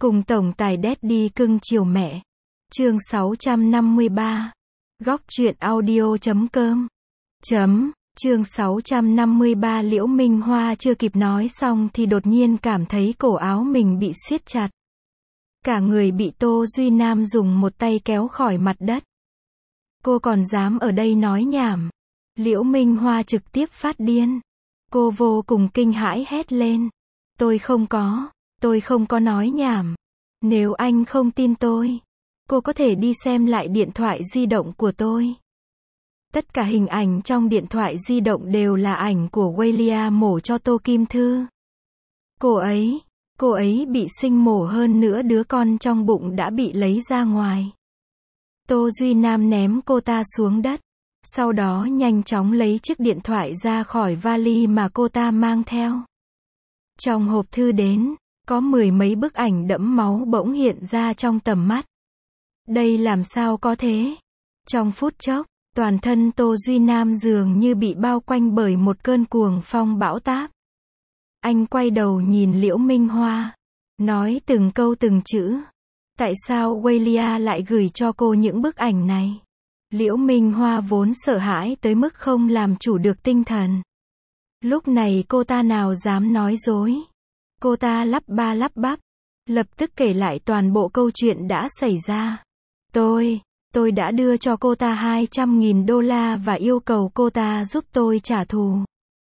Cùng tổng tài Daddy cưng chiều mẹ. Chương 653. Góc truyện audio.com. Chương 653. Liễu Minh Hoa chưa kịp nói xong thì đột nhiên cảm thấy cổ áo mình bị siết chặt. Cả người bị Tô Duy Nam dùng một tay kéo khỏi mặt đất. Cô còn dám ở đây nói nhảm. Liễu Minh Hoa trực tiếp phát điên. Cô vô cùng kinh hãi hét lên. Tôi không có nói nhảm. Nếu anh không tin tôi, cô có thể đi xem lại điện thoại di động của tôi. Tất cả hình ảnh trong điện thoại di động đều là ảnh của William mổ cho Tô Kim Thư. Cô ấy bị sinh mổ, hơn nữa đứa con trong bụng đã bị lấy ra ngoài. Tô Duy Nam ném cô ta xuống đất. Sau đó nhanh chóng lấy chiếc điện thoại ra khỏi vali mà cô ta mang theo. Trong hộp thư đến, có mười mấy bức ảnh đẫm máu bỗng hiện ra trong tầm mắt. Đây làm sao có thế? Trong phút chốc, toàn thân Tô Duy Nam dường như bị bao quanh bởi một cơn cuồng phong bão táp. Anh quay đầu nhìn Liễu Minh Hoa, nói từng câu từng chữ. Tại sao William lại gửi cho cô những bức ảnh này? Liễu Minh Hoa vốn sợ hãi tới mức không làm chủ được tinh thần. Lúc này cô ta nào dám nói dối. Cô ta lắp ba lắp bắp, lập tức kể lại toàn bộ câu chuyện đã xảy ra. Tôi đã đưa cho cô ta $200.000 và yêu cầu cô ta giúp tôi trả thù.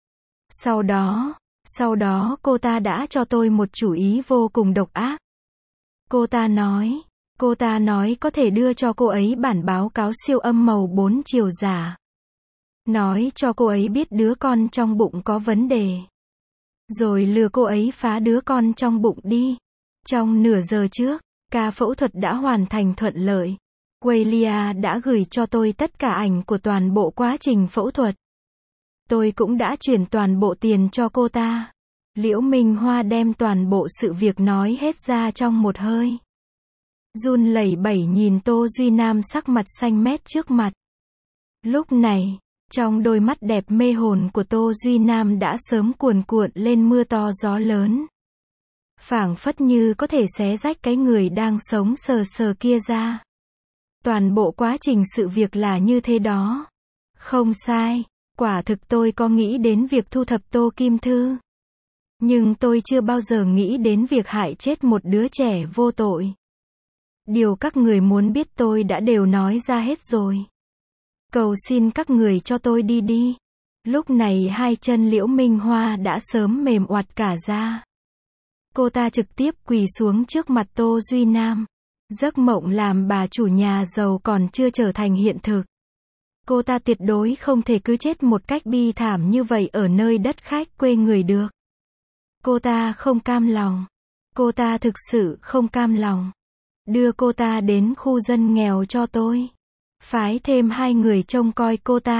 Sau đó cô ta đã cho tôi một chủ ý vô cùng độc ác. Cô ta nói có thể đưa cho cô ấy bản báo cáo siêu âm màu 4 chiều giả. Nói cho cô ấy biết đứa con trong bụng có vấn đề. Rồi lừa cô ấy phá đứa con trong bụng đi. Trong nửa giờ trước, ca phẫu thuật đã hoàn thành thuận lợi. William đã gửi cho tôi tất cả ảnh của toàn bộ quá trình phẫu thuật. Tôi cũng đã chuyển toàn bộ tiền cho cô ta. Liễu Minh Hoa đem toàn bộ sự việc nói hết ra trong một hơi. Run lẩy bẩy nhìn Tô Duy Nam sắc mặt xanh mét trước mặt. Lúc này, trong đôi mắt đẹp mê hồn của Tô Duy Nam đã sớm cuồn cuộn lên mưa to gió lớn. Phảng phất như có thể xé rách cái người đang sống sờ sờ kia ra. Toàn bộ quá trình sự việc là như thế đó. Không sai, quả thực tôi có nghĩ đến việc thu thập Tô Kim Thư. Nhưng tôi chưa bao giờ nghĩ đến việc hại chết một đứa trẻ vô tội. Điều các người muốn biết tôi đã đều nói ra hết rồi. Cầu xin các người cho tôi đi đi. Lúc này hai chân Liễu Minh Hoa đã sớm mềm oặt cả ra. Cô ta trực tiếp quỳ xuống trước mặt Tô Duy Nam. Giấc mộng làm bà chủ nhà giàu còn chưa trở thành hiện thực. Cô ta tuyệt đối không thể cứ chết một cách bi thảm như vậy ở nơi đất khách quê người được. Cô ta không cam lòng. Cô ta thực sự không cam lòng. Đưa cô ta đến khu dân nghèo cho tôi. Phái thêm 2 người trông coi cô ta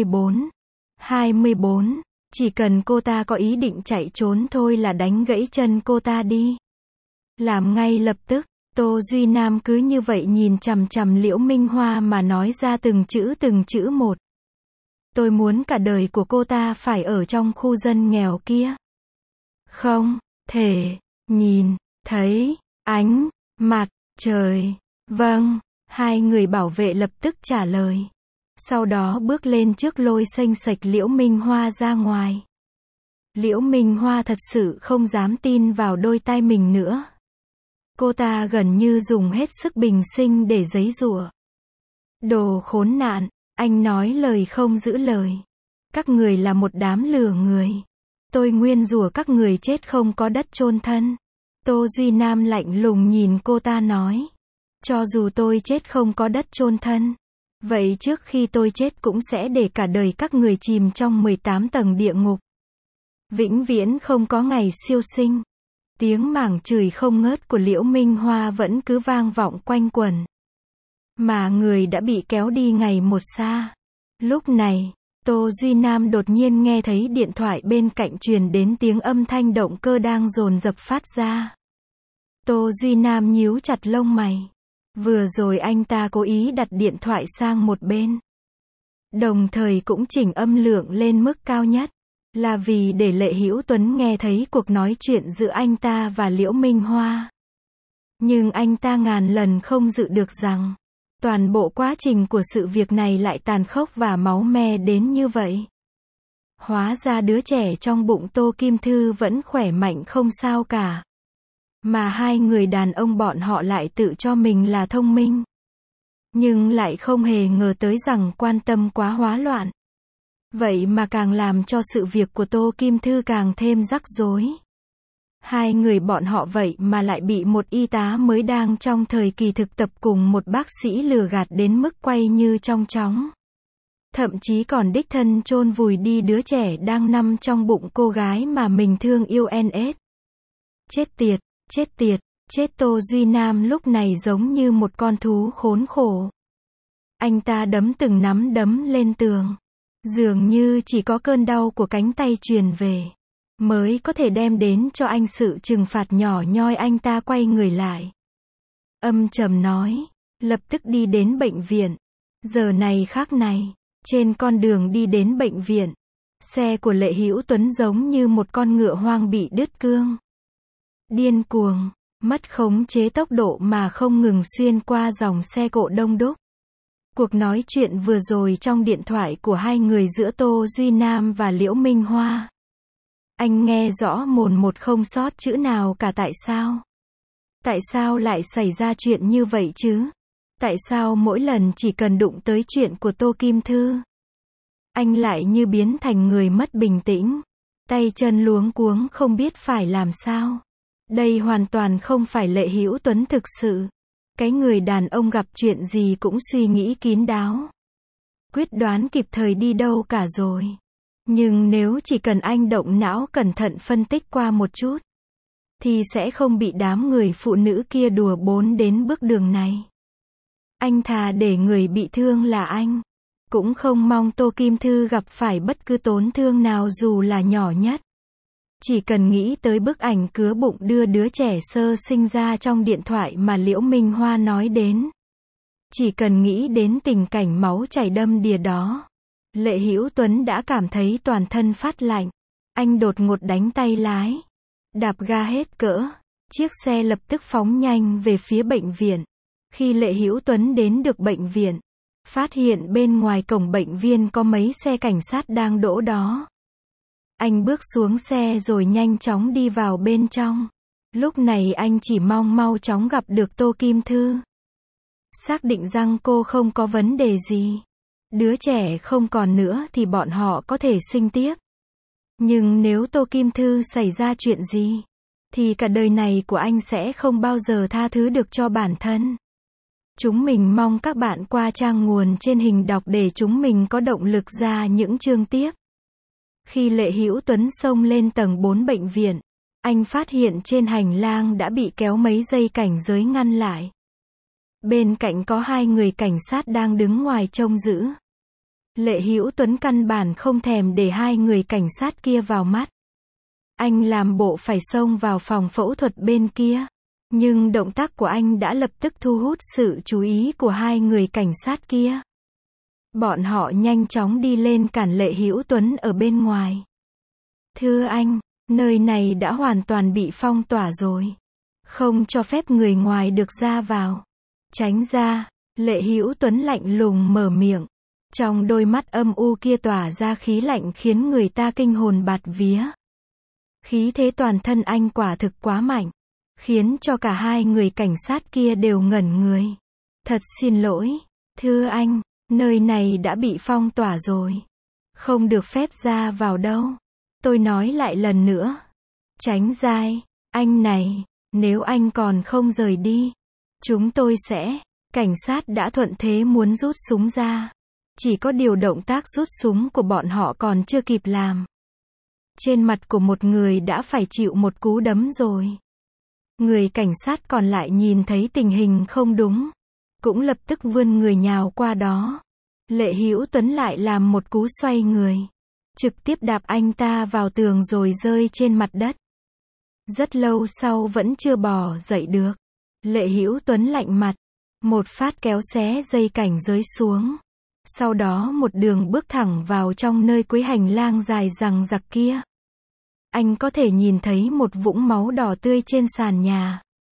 24. Chỉ cần cô ta có ý định chạy trốn thôi là đánh gãy chân cô ta đi. Làm ngay lập tức. Tô Duy Nam cứ như vậy nhìn chằm chằm Liễu Minh Hoa mà nói ra từng chữ một. Tôi muốn cả đời của cô ta phải ở trong khu dân nghèo kia. Không thể nhìn thấy ánh mặt trời. Vâng, 2 người bảo vệ lập tức trả lời. Sau đó bước lên trước lôi xênh xệch Liễu Minh Hoa ra ngoài. Liễu Minh Hoa thật sự không dám tin vào đôi tai mình nữa. Cô ta gần như dùng hết sức bình sinh để giãy giụa. Đồ khốn nạn, anh nói lời không giữ lời. Các người là một đám lừa người. Tôi nguyên rủa các người chết không có đất chôn thân. Tô Duy Nam lạnh lùng nhìn cô ta nói. Cho dù tôi chết không có đất chôn thân, vậy trước khi tôi chết cũng sẽ để cả đời các người chìm trong 18 tầng địa ngục. Vĩnh viễn không có ngày siêu sinh. Tiếng mảng chửi không ngớt của Liễu Minh Hoa vẫn cứ vang vọng quanh quẩn. Mà người đã bị kéo đi ngày một xa. Lúc này, Tô Duy Nam đột nhiên nghe thấy điện thoại bên cạnh truyền đến tiếng âm thanh động cơ đang dồn dập phát ra. Tô Duy Nam nhíu chặt lông mày. Vừa rồi anh ta cố ý đặt điện thoại sang một bên. Đồng thời cũng chỉnh âm lượng lên mức cao nhất. Là vì để Lệ Hữu Tuấn nghe thấy cuộc nói chuyện giữa anh ta và Liễu Minh Hoa. Nhưng anh ta ngàn lần không dự được rằng, toàn bộ quá trình của sự việc này lại tàn khốc và máu me đến như vậy. Hóa ra đứa trẻ trong bụng Tô Kim Thư vẫn khỏe mạnh không sao cả. Mà hai người đàn ông bọn họ lại tự cho mình là thông minh. Nhưng lại không hề ngờ tới rằng quan tâm quá hóa loạn. Vậy mà càng làm cho sự việc của Tô Kim Thư càng thêm rắc rối. Hai người bọn họ vậy mà lại bị một y tá mới đang trong thời kỳ thực tập cùng một bác sĩ lừa gạt đến mức quay như trong chóng. Thậm chí còn đích thân chôn vùi đi đứa trẻ đang nằm trong bụng cô gái mà mình thương yêu NS. Chết tiệt, chết tiệt, chết. Tô Duy Nam lúc này giống như một con thú khốn khổ. Anh ta đấm từng nắm đấm lên tường. Dường như chỉ có cơn đau của cánh tay truyền về mới có thể đem đến cho anh sự trừng phạt nhỏ nhoi. Anh ta quay người lại, âm trầm nói, lập tức đi đến bệnh viện. Giờ này khác này, trên con đường đi đến bệnh viện, xe của Lệ Hữu Tuấn giống như một con ngựa hoang bị đứt cương. Điên cuồng, mất khống chế tốc độ mà không ngừng xuyên qua dòng xe cộ đông đúc. Cuộc nói chuyện vừa rồi trong điện thoại của hai người giữa Tô Duy Nam và Liễu Minh Hoa, anh nghe rõ mồn một không sót chữ nào cả. Tại sao? Tại sao lại xảy ra chuyện như vậy chứ? Tại sao mỗi lần chỉ cần đụng tới chuyện của Tô Kim Thư, anh lại như biến thành người mất bình tĩnh, tay chân luống cuống không biết phải làm sao? Đây hoàn toàn không phải Lệ Hữu Tuấn thực sự. Cái người đàn ông gặp chuyện gì cũng suy nghĩ kín đáo, quyết đoán kịp thời đi đâu cả rồi. Nhưng nếu chỉ cần anh động não cẩn thận phân tích qua một chút, thì sẽ không bị đám người phụ nữ kia đùa bỡn đến bước đường này. Anh thà để người bị thương là anh, cũng không mong Tô Kim Thư gặp phải bất cứ tổn thương nào dù là nhỏ nhất. Chỉ cần nghĩ tới bức ảnh cứa bụng đưa đứa trẻ sơ sinh ra trong điện thoại mà Liễu Minh Hoa nói đến. Chỉ cần nghĩ đến tình cảnh máu chảy đầm đìa đó, Lệ Hữu Tuấn đã cảm thấy toàn thân phát lạnh. Anh đột ngột đánh tay lái, đạp ga hết cỡ, chiếc xe lập tức phóng nhanh về phía bệnh viện. Khi Lệ Hữu Tuấn đến được bệnh viện, phát hiện bên ngoài cổng bệnh viện có mấy xe cảnh sát đang đỗ đó. Anh bước xuống xe rồi nhanh chóng đi vào bên trong. Lúc này anh chỉ mong mau chóng gặp được Tô Kim Thư. Xác định rằng cô không có vấn đề gì, đứa trẻ không còn nữa thì bọn họ có thể sinh tiếp. Nhưng nếu Tô Kim Thư xảy ra chuyện gì, thì cả đời này của anh sẽ không bao giờ tha thứ được cho bản thân. Chúng mình mong các bạn qua trang nguồn trên hình đọc để chúng mình có động lực ra những chương tiếp. Khi Lệ Hữu Tuấn xông lên tầng 4 bệnh viện, anh phát hiện trên hành lang đã bị kéo mấy dây cảnh giới ngăn lại. Bên cạnh có hai người cảnh sát đang đứng ngoài trông giữ. Lệ Hữu Tuấn căn bản không thèm để hai người cảnh sát kia vào mắt. Anh làm bộ phải xông vào phòng phẫu thuật bên kia. Nhưng động tác của anh đã lập tức thu hút sự chú ý của hai người cảnh sát kia. Bọn họ nhanh chóng đi lên cản Lệ Hữu Tuấn ở bên ngoài. Thưa anh, nơi này đã hoàn toàn bị phong tỏa rồi. Không cho phép người ngoài được ra vào. Tránh ra, Lệ Hữu Tuấn lạnh lùng mở miệng. Trong đôi mắt âm u kia tỏa ra khí lạnh khiến người ta kinh hồn bạt vía. Khí thế toàn thân anh quả thực quá mạnh, khiến cho cả hai người cảnh sát kia đều ngẩn người. Thật xin lỗi, thưa anh, nơi này đã bị phong tỏa rồi. Không được phép ra vào đâu. Tôi nói lại lần nữa. Tránh ra, anh này, nếu anh còn không rời đi, chúng tôi sẽ... Cảnh sát đã thuận thế muốn rút súng ra. Chỉ có điều động tác rút súng của bọn họ còn chưa kịp làm. Trên mặt của một người đã phải chịu một cú đấm rồi. Người cảnh sát còn lại nhìn thấy tình hình không đúng, cũng lập tức vươn người nhào qua đó. Lệ Hữu Tuấn lại làm một cú xoay người, trực tiếp đạp anh ta vào tường rồi rơi trên mặt đất. Rất lâu sau vẫn chưa bò dậy được. Lệ Hữu Tuấn lạnh mặt, một phát kéo xé dây cảnh giới xuống. Sau đó một đường bước thẳng vào trong nơi cuối hành lang dài dằng dặc kia. Anh có thể nhìn thấy một vũng máu đỏ tươi trên sàn nhà.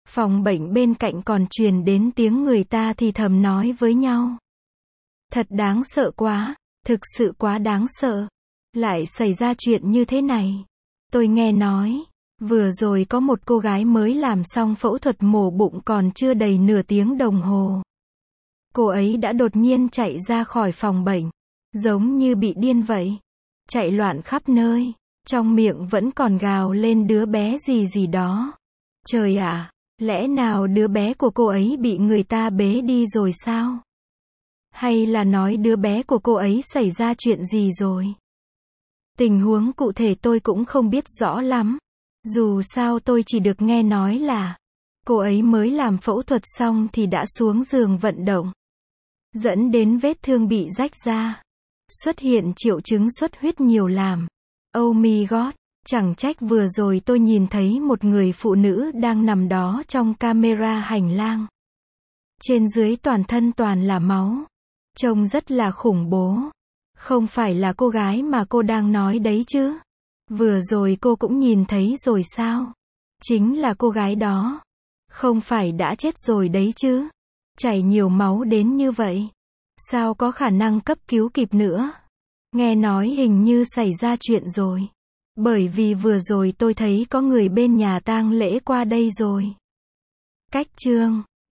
Phòng bệnh bên cạnh còn truyền đến tiếng người ta thì thầm nói với nhau. Thật đáng sợ quá, thực sự quá đáng sợ. Lại xảy ra chuyện như thế này. Tôi nghe nói, vừa rồi có một cô gái mới làm xong phẫu thuật mổ bụng còn chưa đầy nửa tiếng đồng hồ. Cô ấy đã đột nhiên chạy ra khỏi phòng bệnh, giống như bị điên vậy. Chạy loạn khắp nơi, trong miệng vẫn còn gào lên đứa bé gì gì đó. Trời ạ, lẽ nào đứa bé của cô ấy bị người ta bế đi rồi sao? Hay là nói đứa bé của cô ấy xảy ra chuyện gì rồi? Tình huống cụ thể tôi cũng không biết rõ lắm. Dù sao tôi chỉ được nghe nói là cô ấy mới làm phẫu thuật xong thì đã xuống giường vận động, dẫn đến vết thương bị rách ra. Xuất hiện triệu chứng xuất huyết nhiều làm. Oh my god, chẳng trách vừa rồi tôi nhìn thấy một người phụ nữ đang nằm đó trong camera hành lang. Trên dưới toàn thân toàn là máu. Trông rất là khủng bố. Không phải là cô gái mà cô đang nói đấy chứ? Vừa rồi cô cũng nhìn thấy rồi sao? Chính là cô gái đó. Không phải đã chết rồi đấy chứ? Chảy nhiều máu đến như vậy. Sao có khả năng cấp cứu kịp nữa? Nghe nói hình như xảy ra chuyện rồi. Bởi vì vừa rồi tôi thấy có người bên nhà tang lễ qua đây rồi. Cách chương